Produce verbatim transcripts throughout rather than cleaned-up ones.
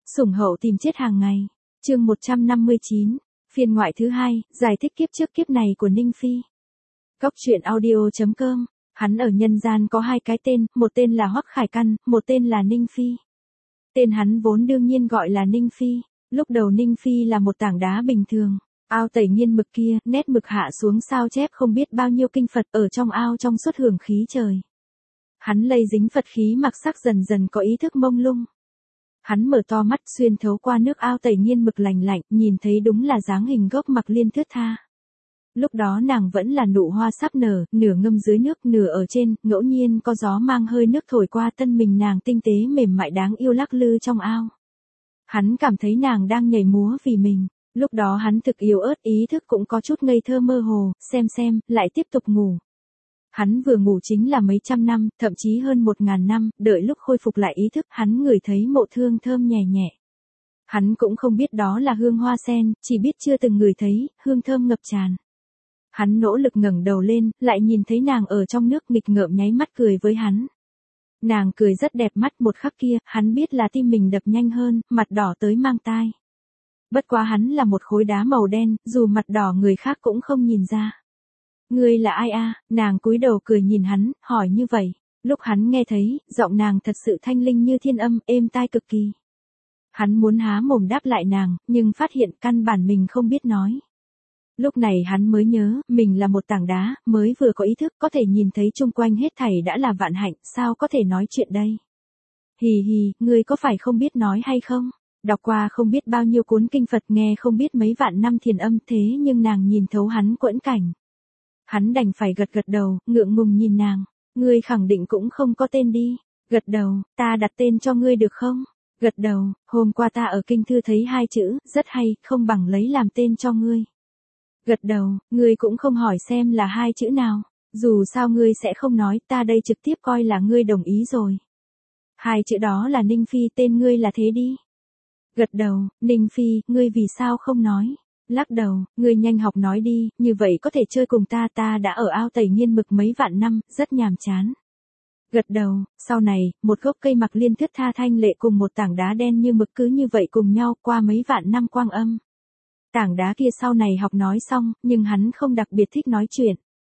Sủng hậu tìm chết hàng ngày. Chương một trăm năm mươi chín, phiên ngoại thứ hai, giải thích kiếp trước kiếp này của Ninh Phi. Góc truyện audio chấm com. Hắn ở nhân gian có hai cái tên, một tên là Hoắc Khải Căn, một tên là Ninh Phi. Tên hắn vốn đương nhiên gọi là Ninh Phi. Lúc đầu Ninh Phi là một tảng đá bình thường. Ao tẩy nghiên mực kia, nét mực hạ xuống sao chép không biết bao nhiêu kinh Phật ở trong ao trong suốt hưởng khí trời. Hắn lây dính Phật khí mặc sắc dần dần có ý thức mông lung. Hắn mở to mắt xuyên thấu qua nước ao tẩy nghiên mực lành lạnh, nhìn thấy đúng là dáng hình gốc Mặc Liên thướt tha. Lúc đó nàng vẫn là nụ hoa sắp nở, nửa ngâm dưới nước, nửa ở trên, ngẫu nhiên có gió mang hơi nước thổi qua thân mình nàng tinh tế mềm mại đáng yêu lắc lư trong ao. Hắn cảm thấy nàng đang nhảy múa vì mình. Lúc đó hắn thực yếu ớt, ý thức cũng có chút ngây thơ mơ hồ, xem xem, lại tiếp tục ngủ. Hắn vừa ngủ chính là mấy trăm năm, thậm chí hơn một ngàn năm, đợi lúc khôi phục lại ý thức, hắn ngửi thấy mộ hương thơm nhẹ nhẹ. Hắn cũng không biết đó là hương hoa sen, chỉ biết chưa từng ngửi thấy, hương thơm ngập tràn. Hắn nỗ lực ngẩng đầu lên, lại nhìn thấy nàng ở trong nước nghịch ngợm nháy mắt cười với hắn. Nàng cười rất đẹp mắt, một khắc kia, hắn biết là tim mình đập nhanh hơn, mặt đỏ tới mang tai. Bất quá hắn là một khối đá màu đen, dù mặt đỏ người khác cũng không nhìn ra. Ngươi là ai a? Nàng cúi đầu cười nhìn hắn, hỏi như vậy. Lúc hắn nghe thấy, giọng nàng thật sự thanh linh như thiên âm, êm tai cực kỳ. Hắn muốn há mồm đáp lại nàng, nhưng phát hiện căn bản mình không biết nói. Lúc này hắn mới nhớ, mình là một tảng đá, mới vừa có ý thức, có thể nhìn thấy chung quanh hết thảy đã là vạn hạnh, sao có thể nói chuyện đây? Hì hì, ngươi có phải không biết nói hay không? Đọc qua không biết bao nhiêu cuốn kinh Phật, nghe không biết mấy vạn năm thiền âm, thế nhưng nàng nhìn thấu hắn quẫn cảnh. Hắn đành phải gật gật đầu, ngượng ngùng nhìn nàng. Ngươi khẳng định cũng không có tên đi. Gật đầu, ta đặt tên cho ngươi được không? Gật đầu, hôm qua ta ở kinh thư thấy hai chữ, rất hay, không bằng lấy làm tên cho ngươi. Gật đầu, ngươi cũng không hỏi xem là hai chữ nào. Dù sao ngươi sẽ không nói, ta đây trực tiếp coi là ngươi đồng ý rồi. Hai chữ đó là Ninh Phi, tên ngươi là thế đi. Gật đầu, Ninh Phi, ngươi vì sao không nói? Lắc đầu, ngươi nhanh học nói đi, như vậy có thể chơi cùng ta, ta đã ở ao tẩy nghiên mực mấy vạn năm, rất nhàm chán. Gật đầu, sau này, một gốc cây Mặc Liên thướt tha thanh lệ cùng một tảng đá đen như mực cứ như vậy cùng nhau qua mấy vạn năm quang âm. Tảng đá kia sau này học nói xong, nhưng hắn không đặc biệt thích nói chuyện.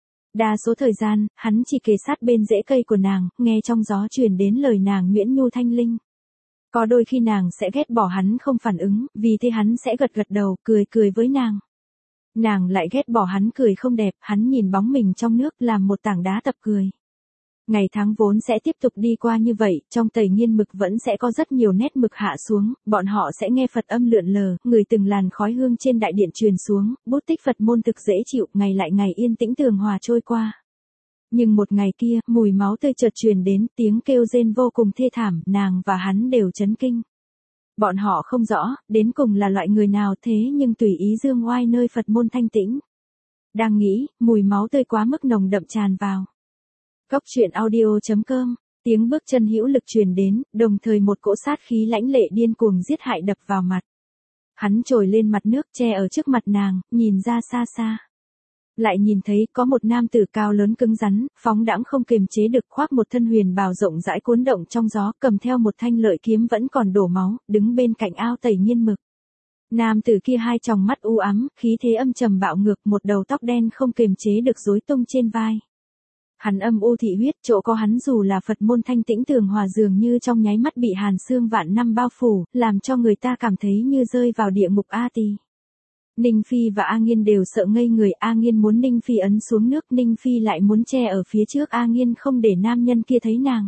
Đa số thời gian, hắn chỉ kề sát bên rễ cây của nàng, nghe trong gió truyền đến lời nàng nhuyễn nhu thanh linh. Có đôi khi nàng sẽ ghét bỏ hắn không phản ứng, vì thế hắn sẽ gật gật đầu, cười cười với nàng. Nàng lại ghét bỏ hắn cười không đẹp, hắn nhìn bóng mình trong nước làm một tảng đá tập cười. Ngày tháng vốn sẽ tiếp tục đi qua như vậy, trong tẩy nghiên mực vẫn sẽ có rất nhiều nét mực hạ xuống, bọn họ sẽ nghe Phật âm lượn lờ, người từng làn khói hương trên đại điện truyền xuống, bút tích Phật môn thực dễ chịu, ngày lại ngày yên tĩnh tường hòa trôi qua. Nhưng một ngày kia, mùi máu tươi chợt truyền đến, tiếng kêu rên vô cùng thê thảm, nàng và hắn đều chấn kinh. Bọn họ không rõ, đến cùng là loại người nào thế nhưng tùy ý dương oai nơi Phật môn thanh tĩnh. Đang nghĩ, mùi máu tươi quá mức nồng đậm tràn vào. Góc truyện audio chấm com, tiếng bước chân hữu lực truyền đến, đồng thời một cỗ sát khí lãnh lệ điên cuồng giết hại đập vào mặt. Hắn trồi lên mặt nước che ở trước mặt nàng, nhìn ra xa xa. Lại nhìn thấy có một nam tử cao lớn cứng rắn, phóng đãng không kiềm chế được, khoác một thân huyền bào rộng rãi cuốn động trong gió, cầm theo một thanh lợi kiếm vẫn còn đổ máu, đứng bên cạnh ao tẩy nghiên mực. Nam tử kia hai tròng mắt u ám, khí thế âm trầm bạo ngược, một đầu tóc đen không kiềm chế được rối tung trên vai. Hắn âm u thị huyết, chỗ có hắn dù là Phật môn thanh tĩnh tường hòa dường như trong nháy mắt bị hàn xương vạn năm bao phủ, làm cho người ta cảm thấy như rơi vào địa ngục A Tỳ. Ninh Phi và A Nghiên đều sợ ngây người, A Nghiên muốn Ninh Phi ấn xuống nước, Ninh Phi lại muốn che ở phía trước A Nghiên không để nam nhân kia thấy nàng.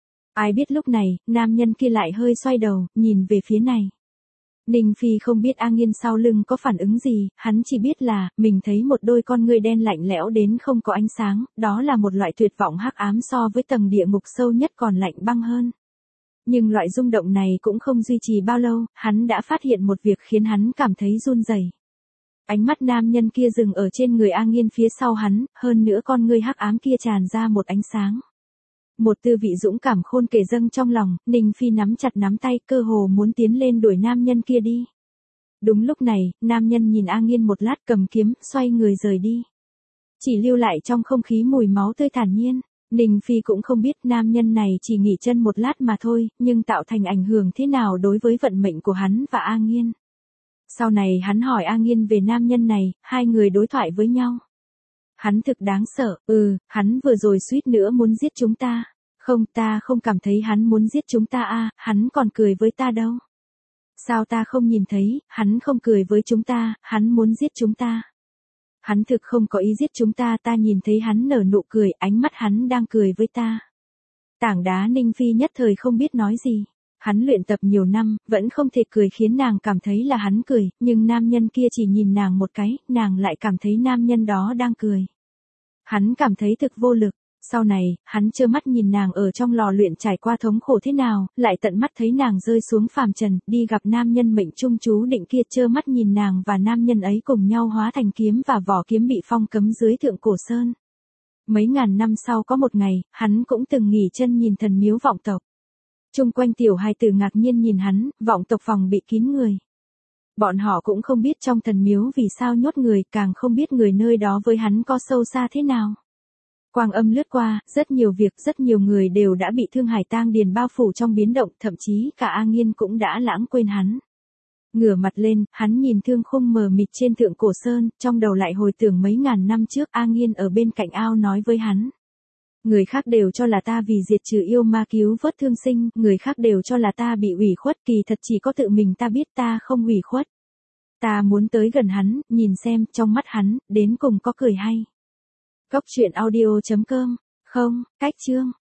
Ai biết lúc này, nam nhân kia lại hơi xoay đầu, nhìn về phía này. Ninh Phi không biết A Nghiên sau lưng có phản ứng gì, hắn chỉ biết là, mình thấy một đôi con ngươi đen lạnh lẽo đến không có ánh sáng, đó là một loại tuyệt vọng hắc ám so với tầng địa ngục sâu nhất còn lạnh băng hơn. Nhưng loại rung động này cũng không duy trì bao lâu, hắn đã phát hiện một việc khiến hắn cảm thấy run rẩy. Ánh mắt nam nhân kia dừng ở trên người A Nghiên phía sau hắn, hơn nữa con ngươi hắc ám kia tràn ra một ánh sáng. Một tư vị dũng cảm khôn kể dâng trong lòng, Ninh Phi nắm chặt nắm tay, cơ hồ muốn tiến lên đuổi nam nhân kia đi. Đúng lúc này, nam nhân nhìn A Nghiên một lát cầm kiếm, xoay người rời đi. Chỉ lưu lại trong không khí mùi máu tươi thản nhiên. Ninh Phi cũng không biết nam nhân này chỉ nghỉ chân một lát mà thôi, nhưng tạo thành ảnh hưởng thế nào đối với vận mệnh của hắn và A Nghiên. Sau này hắn hỏi A Nghiên về nam nhân này, hai người đối thoại với nhau. Hắn thực đáng sợ, ừ, hắn vừa rồi suýt nữa muốn giết chúng ta. Không, ta không cảm thấy hắn muốn giết chúng ta à, hắn còn cười với ta đâu. Sao ta không nhìn thấy, hắn không cười với chúng ta, hắn muốn giết chúng ta. Hắn thực không có ý giết chúng ta, ta nhìn thấy hắn nở nụ cười, ánh mắt hắn đang cười với ta. Tảng đá Ninh Phi nhất thời không biết nói gì. Hắn luyện tập nhiều năm, vẫn không thể cười khiến nàng cảm thấy là hắn cười, nhưng nam nhân kia chỉ nhìn nàng một cái, nàng lại cảm thấy nam nhân đó đang cười. Hắn cảm thấy thực vô lực. Sau này, hắn trơ mắt nhìn nàng ở trong lò luyện trải qua thống khổ thế nào, lại tận mắt thấy nàng rơi xuống phàm trần, đi gặp nam nhân mệnh trung chú định kia, trơ mắt nhìn nàng và nam nhân ấy cùng nhau hóa thành kiếm và vỏ kiếm bị phong cấm dưới thượng cổ sơn. Mấy ngàn năm sau có một ngày, hắn cũng từng nghỉ chân nhìn thần miếu vọng tộc. Chung quanh tiểu hài tử ngạc nhiên nhìn hắn, vọng tộc phòng bị kín người. Bọn họ cũng không biết trong thần miếu vì sao nhốt người, càng không biết người nơi đó với hắn có sâu xa thế nào. Quang âm lướt qua, rất nhiều việc, rất nhiều người đều đã bị thương hải tang điền bao phủ trong biến động, thậm chí cả A Nghiên cũng đã lãng quên hắn. Ngửa mặt lên, hắn nhìn thương khung mờ mịt trên thượng cổ sơn, trong đầu lại hồi tưởng mấy ngàn năm trước A Nghiên ở bên cạnh ao nói với hắn. Người khác đều cho là ta vì diệt trừ yêu ma cứu vớt thương sinh, người khác đều cho là ta bị ủy khuất, kỳ thật chỉ có tự mình ta biết ta không ủy khuất. Ta muốn tới gần hắn, nhìn xem, trong mắt hắn, đến cùng có cười hay. Góc truyện audio chấm com, không, cách chương.